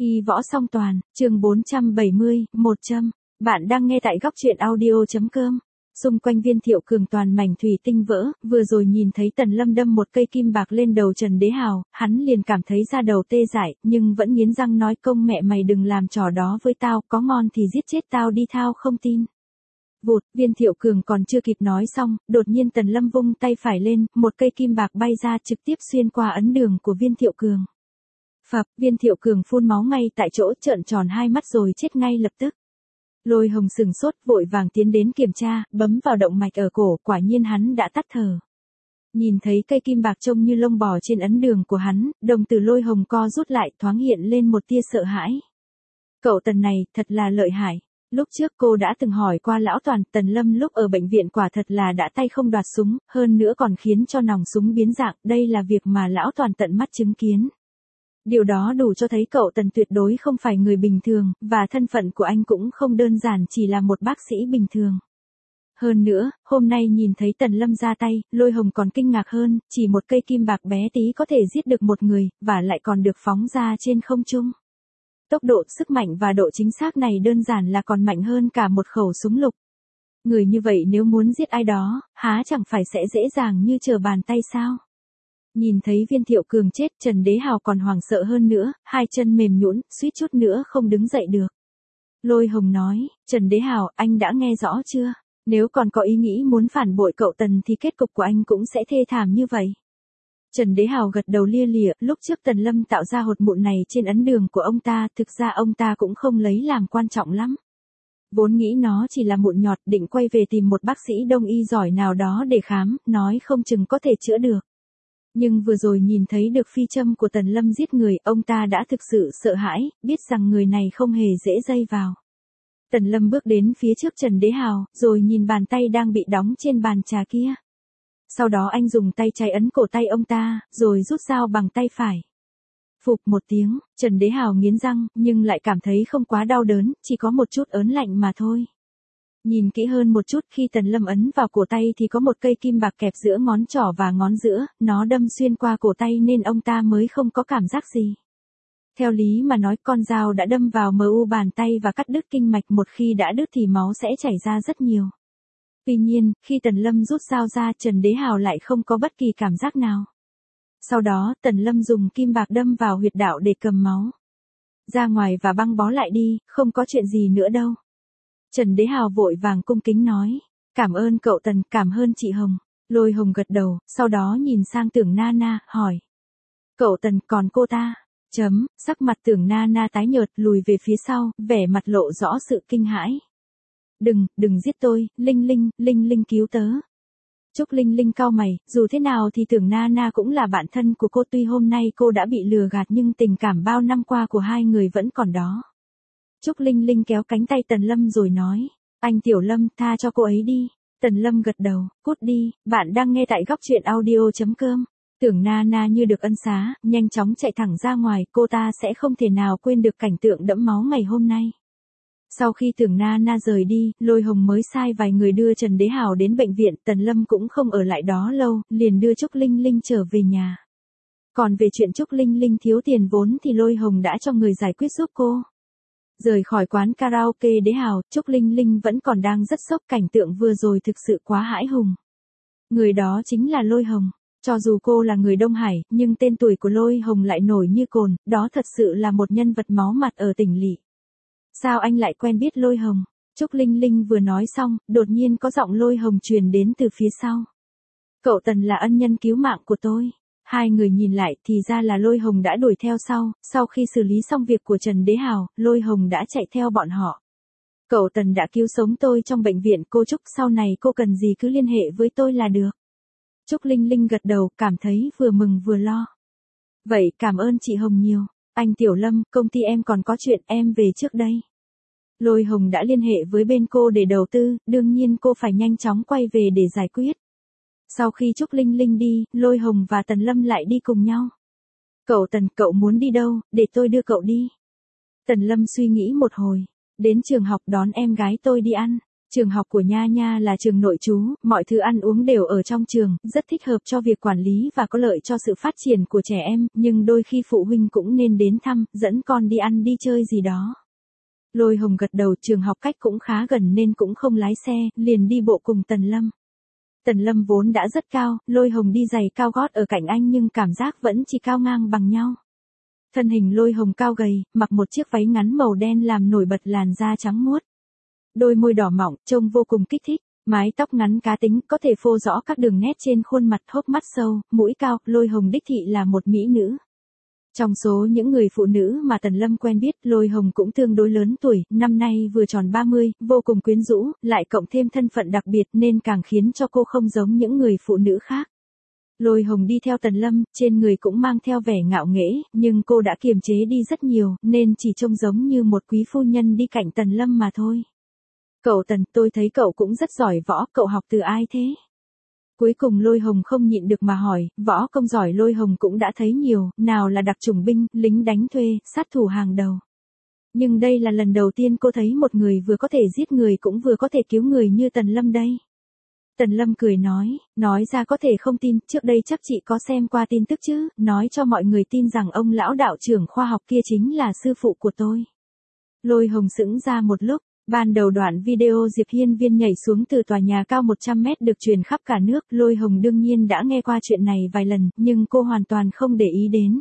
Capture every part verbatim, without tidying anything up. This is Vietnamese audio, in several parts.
Y võ song toàn, chương bốn trăm bảy mươi, một trăm. Bạn đang nghe tại góc truyện audio.com. Xung quanh Viên Thiệu Cường toàn mảnh thủy tinh vỡ, vừa rồi nhìn thấy Tần Lâm đâm một cây kim bạc lên đầu Trần Đế Hào, hắn liền cảm thấy da đầu tê dại, nhưng vẫn nghiến răng nói công mẹ mày đừng làm trò đó với tao, có ngon thì giết chết tao đi thao không tin. Vụt, Viên Thiệu Cường còn chưa kịp nói xong, đột nhiên Tần Lâm vung tay phải lên, một cây kim bạc bay ra trực tiếp xuyên qua ấn đường của Viên Thiệu Cường. Phập, Viên Thiệu Cường phun máu ngay tại chỗ, trợn tròn hai mắt rồi chết ngay lập tức. Lôi Hồng sừng sốt, vội vàng tiến đến kiểm tra, bấm vào động mạch ở cổ, quả nhiên hắn đã tắt thở. Nhìn thấy cây kim bạc trông như lông bò trên ấn đường của hắn, đồng tử Lôi Hồng co rút lại, thoáng hiện lên một tia sợ hãi. Cậu Tần này, thật là lợi hại. Lúc trước cô đã từng hỏi qua lão Toàn, Tần Lâm lúc ở bệnh viện quả thật là đã tay không đoạt súng, hơn nữa còn khiến cho nòng súng biến dạng, đây là việc mà lão Toàn tận mắt chứng kiến. Điều đó đủ cho thấy cậu Tần tuyệt đối không phải người bình thường, và thân phận của anh cũng không đơn giản chỉ là một bác sĩ bình thường. Hơn nữa, hôm nay nhìn thấy Tần Lâm ra tay, Lôi Hồng còn kinh ngạc hơn, chỉ một cây kim bạc bé tí có thể giết được một người, và lại còn được phóng ra trên không trung. Tốc độ, sức mạnh và độ chính xác này đơn giản là còn mạnh hơn cả một khẩu súng lục. Người như vậy nếu muốn giết ai đó, há chẳng phải sẽ dễ dàng như trở bàn tay sao? Nhìn thấy Viên Thiệu Cường chết, Trần Đế Hào còn hoảng sợ hơn nữa, hai chân mềm nhũn, suýt chút nữa không đứng dậy được. Lôi Hồng nói, Trần Đế Hào, anh đã nghe rõ chưa? Nếu còn có ý nghĩ muốn phản bội cậu Tần thì kết cục của anh cũng sẽ thê thảm như vậy. Trần Đế Hào gật đầu lia lịa, lúc trước Tần Lâm tạo ra hột mụn này trên ấn đường của ông ta, thực ra ông ta cũng không lấy làm quan trọng lắm. Vốn nghĩ nó chỉ là mụn nhọt, định quay về tìm một bác sĩ đông y giỏi nào đó để khám, nói không chừng có thể chữa được. Nhưng vừa rồi nhìn thấy được phi châm của Tần Lâm giết người, ông ta đã thực sự sợ hãi, biết rằng người này không hề dễ dây vào. Tần Lâm bước đến phía trước Trần Đế Hào, rồi nhìn bàn tay đang bị đóng trên bàn trà kia. Sau đó anh dùng tay trái ấn cổ tay ông ta, rồi rút dao bằng tay phải. Phụp một tiếng, Trần Đế Hào nghiến răng, nhưng lại cảm thấy không quá đau đớn, chỉ có một chút ớn lạnh mà thôi. Nhìn kỹ hơn một chút, khi Tần Lâm ấn vào cổ tay thì có một cây kim bạc kẹp giữa ngón trỏ và ngón giữa, nó đâm xuyên qua cổ tay nên ông ta mới không có cảm giác gì. Theo lý mà nói, con dao đã đâm vào mờ u bàn tay và cắt đứt kinh mạch, một khi đã đứt thì máu sẽ chảy ra rất nhiều. Tuy nhiên, khi Tần Lâm rút dao ra, Trần Đế Hào lại không có bất kỳ cảm giác nào. Sau đó, Tần Lâm dùng kim bạc đâm vào huyệt đạo để cầm máu. Ra ngoài và băng bó lại đi, không có chuyện gì nữa đâu. Trần Đế Hào vội vàng cung kính nói, cảm ơn cậu Tần, cảm ơn chị Hồng. Lôi Hồng gật đầu, sau đó nhìn sang Tưởng Na Na, hỏi. Cậu Tần, còn cô ta? Chấm, sắc mặt Tưởng Na Na tái nhợt, lùi về phía sau, vẻ mặt lộ rõ sự kinh hãi. Đừng, đừng giết tôi, Linh Linh, Linh Linh cứu tớ. Trúc Linh Linh cau mày, dù thế nào thì Tưởng Na Na cũng là bạn thân của cô, tuy hôm nay cô đã bị lừa gạt nhưng tình cảm bao năm qua của hai người vẫn còn đó. Trúc Linh Linh kéo cánh tay Tần Lâm rồi nói, anh Tiểu Lâm, tha cho cô ấy đi. Tần Lâm gật đầu, cút đi, bạn đang nghe tại góc truyện audio.com. Tưởng Na Na như được ân xá, nhanh chóng chạy thẳng ra ngoài, cô ta sẽ không thể nào quên được cảnh tượng đẫm máu ngày hôm nay. Sau khi Tưởng Na Na rời đi, Lôi Hồng mới sai vài người đưa Trần Đế Hào đến bệnh viện, Tần Lâm cũng không ở lại đó lâu, liền đưa Trúc Linh Linh trở về nhà. Còn về chuyện Trúc Linh Linh thiếu tiền vốn thì Lôi Hồng đã cho người giải quyết giúp cô. Rời khỏi quán karaoke Đế Hào, Trúc Linh Linh vẫn còn đang rất sốc, cảnh tượng vừa rồi thực sự quá hãi hùng. Người đó chính là Lôi Hồng. Cho dù cô là người Đông Hải, nhưng tên tuổi của Lôi Hồng lại nổi như cồn, đó thật sự là một nhân vật máu mặt ở tỉnh lỵ. Sao anh lại quen biết Lôi Hồng? Trúc Linh Linh vừa nói xong, đột nhiên có giọng Lôi Hồng truyền đến từ phía sau. Cậu Tần là ân nhân cứu mạng của tôi. Hai người nhìn lại thì ra là Lôi Hồng đã đuổi theo sau, sau khi xử lý xong việc của Trần Đế Hào, Lôi Hồng đã chạy theo bọn họ. Cậu Tần đã cứu sống tôi trong bệnh viện, cô Trúc, sau này cô cần gì cứ liên hệ với tôi là được. Trúc Linh Linh gật đầu, cảm thấy vừa mừng vừa lo. Vậy cảm ơn chị Hồng nhiều. Anh Tiểu Lâm, công ty em còn có chuyện, em về trước đây. Lôi Hồng đã liên hệ với bên cô để đầu tư, đương nhiên cô phải nhanh chóng quay về để giải quyết. Sau khi Trúc Linh Linh đi, Lôi Hồng và Tần Lâm lại đi cùng nhau. Cậu Tần, cậu muốn đi đâu, để tôi đưa cậu đi. Tần Lâm suy nghĩ một hồi. Đến trường học đón em gái tôi đi ăn. Trường học của Nha Nha là trường nội trú, mọi thứ ăn uống đều ở trong trường, rất thích hợp cho việc quản lý và có lợi cho sự phát triển của trẻ em, nhưng đôi khi phụ huynh cũng nên đến thăm, dẫn con đi ăn đi chơi gì đó. Lôi Hồng gật đầu, trường học cách cũng khá gần nên cũng không lái xe, liền đi bộ cùng Tần Lâm. Tần Lâm vốn đã rất cao, Lôi Hồng đi giày cao gót ở cạnh anh nhưng cảm giác vẫn chỉ cao ngang bằng nhau. Thân hình Lôi Hồng cao gầy, mặc một chiếc váy ngắn màu đen làm nổi bật làn da trắng muốt. Đôi môi đỏ mọng, trông vô cùng kích thích, mái tóc ngắn cá tính, có thể phô rõ các đường nét trên khuôn mặt, hốc mắt sâu, mũi cao, Lôi Hồng đích thị là một mỹ nữ. Trong số những người phụ nữ mà Tần Lâm quen biết, Lôi Hồng cũng tương đối lớn tuổi, năm nay vừa tròn ba mươi, vô cùng quyến rũ, lại cộng thêm thân phận đặc biệt nên càng khiến cho cô không giống những người phụ nữ khác. Lôi Hồng đi theo Tần Lâm, trên người cũng mang theo vẻ ngạo nghễ, nhưng cô đã kiềm chế đi rất nhiều, nên chỉ trông giống như một quý phu nhân đi cạnh Tần Lâm mà thôi. Cậu Tần, tôi thấy cậu cũng rất giỏi võ, cậu học từ ai thế? Cuối cùng Lôi Hồng không nhịn được mà hỏi, võ công giỏi Lôi Hồng cũng đã thấy nhiều, nào là đặc chủng binh, lính đánh thuê, sát thủ hàng đầu. Nhưng đây là lần đầu tiên cô thấy một người vừa có thể giết người cũng vừa có thể cứu người như Tần Lâm đây. Tần Lâm cười nói, nói ra có thể không tin, trước đây chắc chị có xem qua tin tức chứ, nói cho mọi người tin rằng ông lão đạo trưởng khoa học kia chính là sư phụ của tôi. Lôi Hồng sững ra một lúc. Ban đầu đoạn video Diệp Hiên Viên nhảy xuống từ tòa nhà cao một trăm mét được truyền khắp cả nước, Lôi Hồng đương nhiên đã nghe qua chuyện này vài lần, nhưng cô hoàn toàn không để ý đến.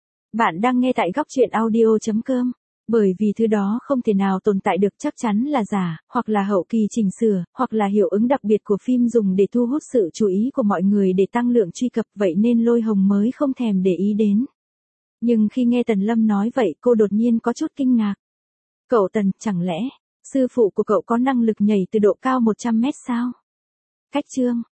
Bạn đang nghe tại góc truyện audio chấm com, bởi vì thứ đó không thể nào tồn tại được, chắc chắn là giả, hoặc là hậu kỳ chỉnh sửa, hoặc là hiệu ứng đặc biệt của phim dùng để thu hút sự chú ý của mọi người để tăng lượng truy cập, vậy nên Lôi Hồng mới không thèm để ý đến. Nhưng khi nghe Tần Lâm nói vậy, cô đột nhiên có chút kinh ngạc. Cậu Tần, chẳng lẽ sư phụ của cậu có năng lực nhảy từ độ cao một trăm mét sao? Cách chương